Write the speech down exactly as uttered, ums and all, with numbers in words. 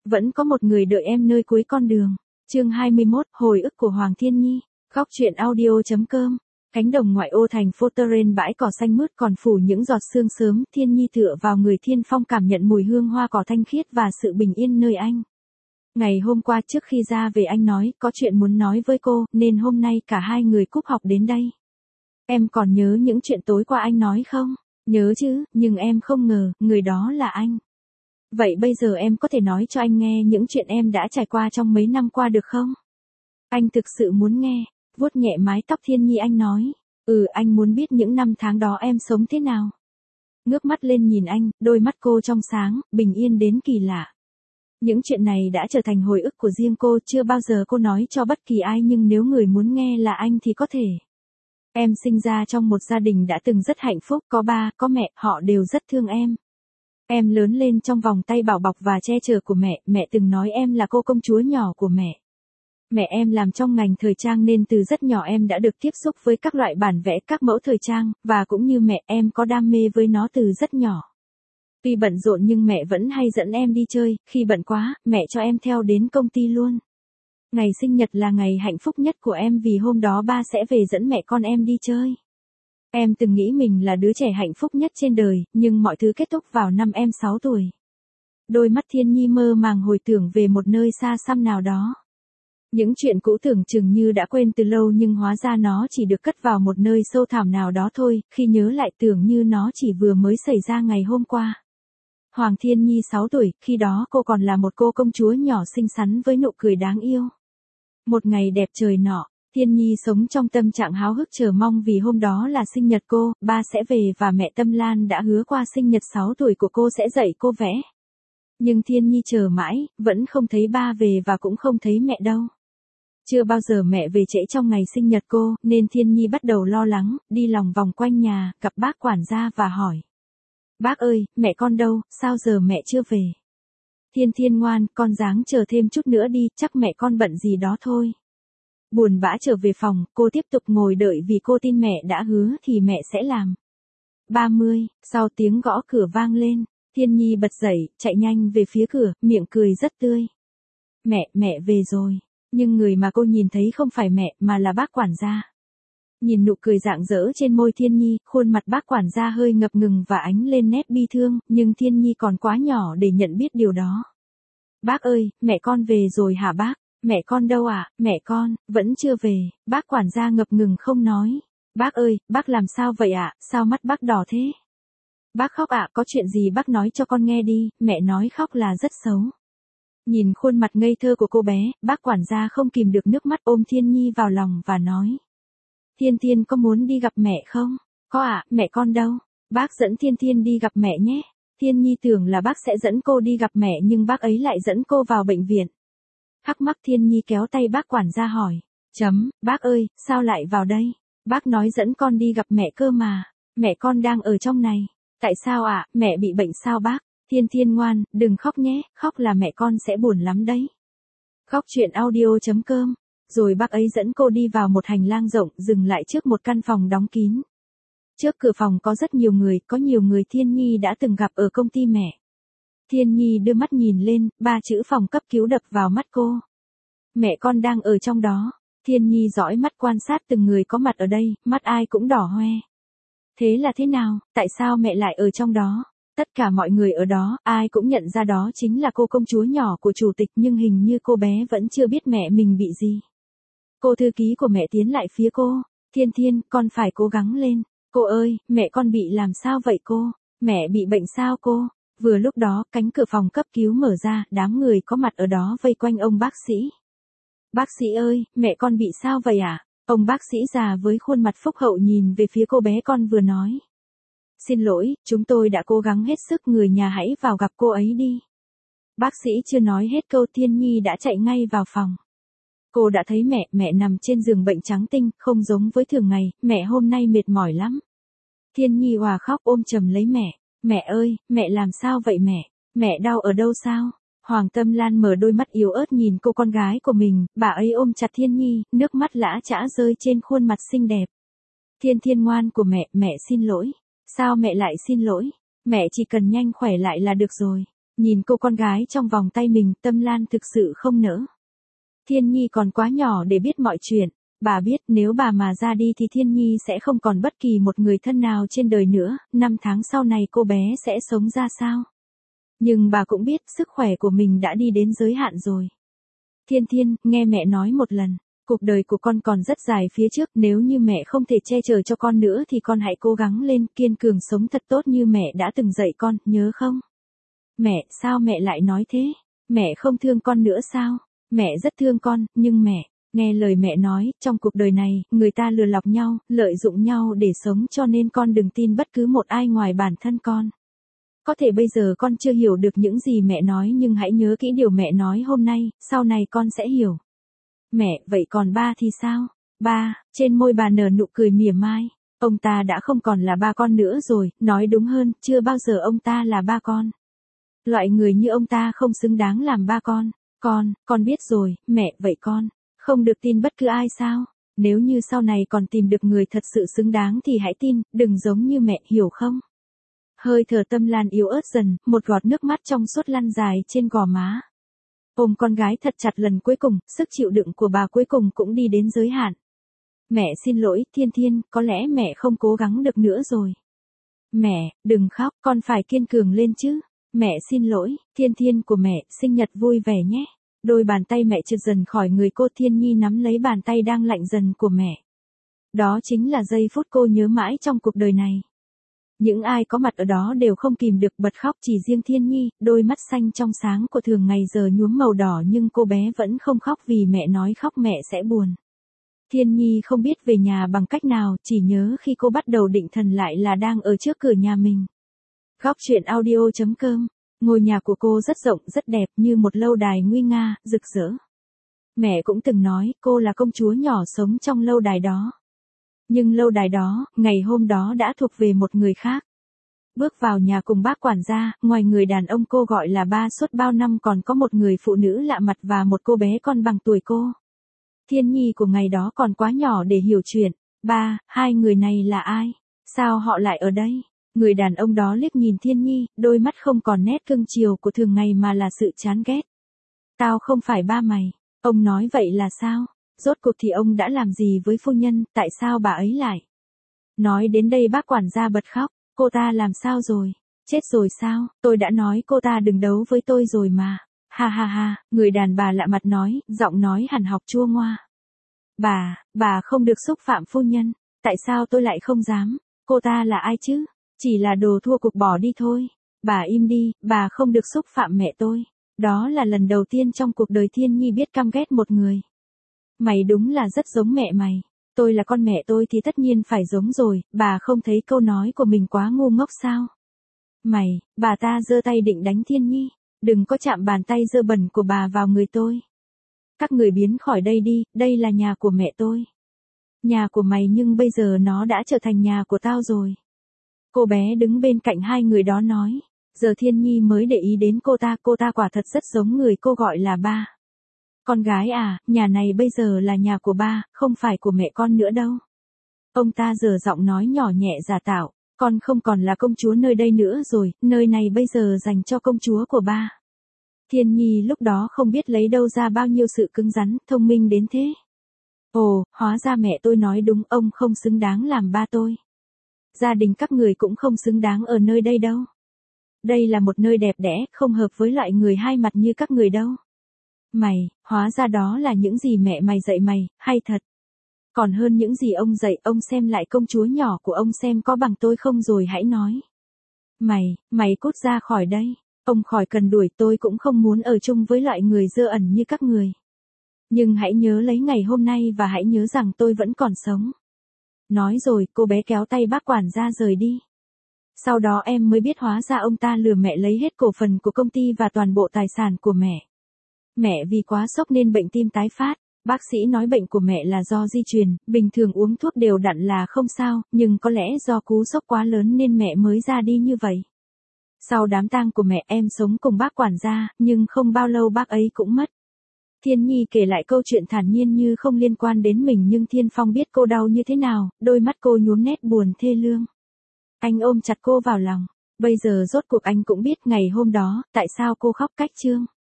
vẫn có một người đợi em nơi cuối con đường. Chương hai mươi mốt, hồi ức của Hoàng Thiên Nhi. Góc truyện audio chấm com. Cánh đồng ngoại ô thành phố Terrain, bãi cỏ xanh mướt còn phủ những giọt sương sớm. Thiên Nhi tựa vào người Thiên Phong, cảm nhận mùi hương hoa cỏ thanh khiết và sự bình yên nơi anh. Ngày hôm qua trước khi ra về anh nói có chuyện muốn nói với cô, nên hôm nay cả hai người cúp học đến đây. Em còn nhớ những chuyện tối qua anh nói không? Nhớ chứ, nhưng em không ngờ, người đó là anh. Vậy bây giờ em có thể nói cho anh nghe những chuyện em đã trải qua trong mấy năm qua được không? Anh thực sự muốn nghe. Vuốt nhẹ mái tóc Thiên Nhi, anh nói. Ừ, anh muốn biết những năm tháng đó em sống thế nào. Ngước mắt lên nhìn anh, đôi mắt cô trong sáng, bình yên đến kỳ lạ. Những chuyện này đã trở thành hồi ức của riêng cô, chưa bao giờ cô nói cho bất kỳ ai, nhưng nếu người muốn nghe là anh thì có thể. Em sinh ra trong một gia đình đã từng rất hạnh phúc, có ba, có mẹ, họ đều rất thương em. Em lớn lên trong vòng tay bảo bọc và che chở của mẹ, mẹ từng nói em là cô công chúa nhỏ của mẹ. Mẹ em làm trong ngành thời trang nên từ rất nhỏ em đã được tiếp xúc với các loại bản vẽ, các mẫu thời trang, và cũng như mẹ em có đam mê với nó từ rất nhỏ. Tuy bận rộn nhưng mẹ vẫn hay dẫn em đi chơi, khi bận quá, mẹ cho em theo đến công ty luôn. Ngày sinh nhật là ngày hạnh phúc nhất của em vì hôm đó ba sẽ về dẫn mẹ con em đi chơi. Em từng nghĩ mình là đứa trẻ hạnh phúc nhất trên đời, nhưng mọi thứ kết thúc vào năm em sáu tuổi. Đôi mắt Thiên Nhi mơ màng hồi tưởng về một nơi xa xăm nào đó. Những chuyện cũ tưởng chừng như đã quên từ lâu nhưng hóa ra nó chỉ được cất vào một nơi sâu thẳm nào đó thôi, khi nhớ lại tưởng như nó chỉ vừa mới xảy ra ngày hôm qua. Hoàng Thiên Nhi sáu tuổi, khi đó cô còn là một cô công chúa nhỏ xinh xắn với nụ cười đáng yêu. Một ngày đẹp trời nọ, Thiên Nhi sống trong tâm trạng háo hức chờ mong vì hôm đó là sinh nhật cô, ba sẽ về và mẹ Tâm Lan đã hứa qua sinh nhật sáu tuổi của cô sẽ dạy cô vẽ. Nhưng Thiên Nhi chờ mãi, vẫn không thấy ba về và cũng không thấy mẹ đâu. Chưa bao giờ mẹ về trễ trong ngày sinh nhật cô, nên Thiên Nhi bắt đầu lo lắng, đi lòng vòng quanh nhà, gặp bác quản gia và hỏi. Bác ơi, mẹ con đâu, sao giờ mẹ chưa về? Thiên Thiên ngoan, con ráng chờ thêm chút nữa đi, chắc mẹ con bận gì đó thôi. Buồn bã trở về phòng, cô tiếp tục ngồi đợi vì cô tin mẹ đã hứa thì mẹ sẽ làm. ba mươi, sau tiếng gõ cửa vang lên, Thiên Nhi bật dậy, chạy nhanh về phía cửa, miệng cười rất tươi. Mẹ, mẹ về rồi. Nhưng người mà cô nhìn thấy không phải mẹ mà là bác quản gia. Nhìn nụ cười rạng rỡ trên môi Thiên Nhi, khuôn mặt bác quản gia hơi ngập ngừng và ánh lên nét bi thương, nhưng Thiên Nhi còn quá nhỏ để nhận biết điều đó. Bác ơi, mẹ con về rồi hả bác? Mẹ con đâu ạ? À? Mẹ con, vẫn chưa về, bác quản gia ngập ngừng không nói. Bác ơi, bác làm sao vậy ạ? À? Sao mắt bác đỏ thế? Bác khóc ạ, à? Có chuyện gì bác nói cho con nghe đi, mẹ nói khóc là rất xấu. Nhìn khuôn mặt ngây thơ của cô bé, bác quản gia không kìm được nước mắt ôm Thiên Nhi vào lòng và nói. Thiên Thiên có muốn đi gặp mẹ không? Có ạ, à, mẹ con đâu? Bác dẫn Thiên Thiên đi gặp mẹ nhé. Thiên Nhi tưởng là bác sẽ dẫn cô đi gặp mẹ nhưng bác ấy lại dẫn cô vào bệnh viện. Thắc mắc Thiên Nhi kéo tay bác quản gia hỏi. Chấm, bác ơi, sao lại vào đây? Bác nói dẫn con đi gặp mẹ cơ mà. Mẹ con đang ở trong này. Tại sao ạ, à? Mẹ bị bệnh sao bác? Thiên Thiên ngoan, đừng khóc nhé, khóc là mẹ con sẽ buồn lắm đấy. Góc truyện audio chấm com. Rồi bác ấy dẫn cô đi vào một hành lang rộng, dừng lại trước một căn phòng đóng kín. Trước cửa phòng có rất nhiều người, có nhiều người Thiên Nhi đã từng gặp ở công ty mẹ. Thiên Nhi đưa mắt nhìn lên, ba chữ phòng cấp cứu đập vào mắt cô. Mẹ con đang ở trong đó. Thiên Nhi dõi mắt quan sát từng người có mặt ở đây, mắt ai cũng đỏ hoe. Thế là thế nào, tại sao mẹ lại ở trong đó? Tất cả mọi người ở đó, ai cũng nhận ra đó chính là cô công chúa nhỏ của chủ tịch, nhưng hình như cô bé vẫn chưa biết mẹ mình bị gì. Cô thư ký của mẹ tiến lại phía cô. Thiên Thiên, con phải cố gắng lên. Cô ơi, mẹ con bị làm sao vậy cô? Mẹ bị bệnh sao cô? Vừa lúc đó, cánh cửa phòng cấp cứu mở ra, đám người có mặt ở đó vây quanh ông bác sĩ. Bác sĩ ơi, mẹ con bị sao vậy ạ? À? Ông bác sĩ già với khuôn mặt phúc hậu nhìn về phía cô bé con vừa nói. Xin lỗi, chúng tôi đã cố gắng hết sức, người nhà hãy vào gặp cô ấy đi. Bác sĩ chưa nói hết câu Thiên Nhi đã chạy ngay vào phòng. Cô đã thấy mẹ, mẹ nằm trên giường bệnh trắng tinh, không giống với thường ngày, mẹ hôm nay mệt mỏi lắm. Thiên Nhi òa khóc ôm chầm lấy mẹ. Mẹ ơi, mẹ làm sao vậy mẹ? Mẹ đau ở đâu sao? Hoàng Tâm Lan mở đôi mắt yếu ớt nhìn cô con gái của mình, bà ấy ôm chặt Thiên Nhi, nước mắt lã chã rơi trên khuôn mặt xinh đẹp. Thiên Thiên ngoan của mẹ, mẹ xin lỗi. Sao mẹ lại xin lỗi? Mẹ chỉ cần nhanh khỏe lại là được rồi. Nhìn cô con gái trong vòng tay mình, Tâm Lan thực sự không nỡ. Thiên Nhi còn quá nhỏ để biết mọi chuyện. Bà biết nếu bà mà ra đi thì Thiên Nhi sẽ không còn bất kỳ một người thân nào trên đời nữa, năm tháng sau này cô bé sẽ sống ra sao. Nhưng bà cũng biết sức khỏe của mình đã đi đến giới hạn rồi. Thiên Thiên, nghe mẹ nói một lần, cuộc đời của con còn rất dài phía trước, nếu như mẹ không thể che chở cho con nữa thì con hãy cố gắng lên, kiên cường sống thật tốt như mẹ đã từng dạy con, nhớ không? Mẹ, sao mẹ lại nói thế? Mẹ không thương con nữa sao? Mẹ rất thương con, nhưng mẹ, nghe lời mẹ nói, trong cuộc đời này, người ta lừa lọc nhau, lợi dụng nhau để sống, cho nên con đừng tin bất cứ một ai ngoài bản thân con. Có thể bây giờ con chưa hiểu được những gì mẹ nói, nhưng hãy nhớ kỹ điều mẹ nói hôm nay, sau này con sẽ hiểu. Mẹ, vậy còn ba thì sao? Ba, trên môi bà nở nụ cười mỉa mai. Ông ta đã không còn là ba con nữa rồi, nói đúng hơn, chưa bao giờ ông ta là ba con. Loại người như ông ta không xứng đáng làm ba con. Con, con biết rồi, mẹ, vậy con không được tin bất cứ ai sao? Nếu như sau này còn tìm được người thật sự xứng đáng thì hãy tin, đừng giống như mẹ, hiểu không? Hơi thở Tâm Lan yếu ớt dần, một giọt nước mắt trong suốt lăn dài trên gò má. Ôm con gái thật chặt lần cuối cùng, sức chịu đựng của bà cuối cùng cũng đi đến giới hạn. Mẹ xin lỗi, Thiên Thiên, có lẽ mẹ không cố gắng được nữa rồi. Mẹ, đừng khóc, con phải kiên cường lên chứ. Mẹ xin lỗi, Thiên Thiên của mẹ, sinh nhật vui vẻ nhé. Đôi bàn tay mẹ trượt dần khỏi người cô, Thiên Nhi nắm lấy bàn tay đang lạnh dần của mẹ. Đó chính là giây phút cô nhớ mãi trong cuộc đời này. Những ai có mặt ở đó đều không kìm được bật khóc, chỉ riêng Thiên Nhi, đôi mắt xanh trong sáng của thường ngày giờ nhuốm màu đỏ, nhưng cô bé vẫn không khóc vì mẹ nói khóc mẹ sẽ buồn. Thiên Nhi không biết về nhà bằng cách nào, chỉ nhớ khi cô bắt đầu định thần lại là đang ở trước cửa nhà mình. Góc truyện audio chấm com. Ngôi nhà của cô rất rộng, rất đẹp, như một lâu đài nguy nga, rực rỡ. Mẹ cũng từng nói, cô là công chúa nhỏ sống trong lâu đài đó. Nhưng lâu đài đó, ngày hôm đó đã thuộc về một người khác. Bước vào nhà cùng bác quản gia, ngoài người đàn ông cô gọi là ba suốt bao năm còn có một người phụ nữ lạ mặt và một cô bé con bằng tuổi cô. Thiên Nhi của ngày đó còn quá nhỏ để hiểu chuyện. Ba, hai người này là ai? Sao họ lại ở đây? Người đàn ông đó liếc nhìn Thiên Nhi, đôi mắt không còn nét cưng chiều của thường ngày mà là sự chán ghét. Tao không phải ba mày. Ông nói vậy là sao? Rốt cuộc thì ông đã làm gì với phu nhân, tại sao bà ấy lại? Nói đến đây bác quản gia bật khóc, cô ta làm sao rồi? Chết rồi sao? Tôi đã nói cô ta đừng đấu với tôi rồi mà. Ha ha ha, người đàn bà lạ mặt nói, giọng nói hằn học chua ngoa. Bà, bà không được xúc phạm phu nhân, tại sao tôi lại không dám? Cô ta là ai chứ? Chỉ là đồ thua cuộc bỏ đi thôi. Bà im đi, bà không được xúc phạm mẹ tôi. Đó là lần đầu tiên trong cuộc đời Thiên Nhi biết căm ghét một người. Mày đúng là rất giống mẹ mày. Tôi là con mẹ tôi thì tất nhiên phải giống rồi, bà không thấy câu nói của mình quá ngu ngốc sao? Mày, bà ta giơ tay định đánh Thiên Nhi. Đừng có chạm bàn tay dơ bẩn của bà vào người tôi. Các người biến khỏi đây đi, đây là nhà của mẹ tôi. Nhà của mày nhưng bây giờ nó đã trở thành nhà của tao rồi. Cô bé đứng bên cạnh hai người đó nói. Giờ Thiên Nhi mới để ý đến cô ta, cô ta quả thật rất giống người cô gọi là ba. Con gái à, nhà này bây giờ là nhà của ba, không phải của mẹ con nữa đâu. Ông ta giở giọng nói nhỏ nhẹ giả tạo, con không còn là công chúa nơi đây nữa rồi, nơi này bây giờ dành cho công chúa của ba. Thiên Nhi lúc đó không biết lấy đâu ra bao nhiêu sự cứng rắn, thông minh đến thế. Ồ, hóa ra mẹ tôi nói đúng, ông không xứng đáng làm ba tôi. Gia đình các người cũng không xứng đáng ở nơi đây đâu. Đây là một nơi đẹp đẽ, không hợp với loại người hai mặt như các người đâu. Mày, hóa ra đó là những gì mẹ mày dạy mày, hay thật. Còn hơn những gì ông dạy, ông xem lại công chúa nhỏ của ông xem có bằng tôi không rồi hãy nói. Mày, mày cút ra khỏi đây. Ông khỏi cần đuổi, tôi cũng không muốn ở chung với loại người dơ ẩn như các người. Nhưng hãy nhớ lấy ngày hôm nay và hãy nhớ rằng tôi vẫn còn sống. Nói rồi, cô bé kéo tay bác quản gia rời đi. Sau đó em mới biết hóa ra ông ta lừa mẹ lấy hết cổ phần của công ty và toàn bộ tài sản của mẹ. Mẹ vì quá sốc nên bệnh tim tái phát. Bác sĩ nói bệnh của mẹ là do di truyền, bình thường uống thuốc đều đặn là không sao, nhưng có lẽ do cú sốc quá lớn nên mẹ mới ra đi như vậy. Sau đám tang của mẹ em sống cùng bác quản gia, nhưng không bao lâu bác ấy cũng mất. Thiên Nhi kể lại câu chuyện thản nhiên như không liên quan đến mình, nhưng Thiên Phong biết cô đau như thế nào, đôi mắt cô nhuốm nét buồn thê lương. Anh ôm chặt cô vào lòng. Bây giờ rốt cuộc anh cũng biết ngày hôm đó, tại sao cô khóc cách Trương.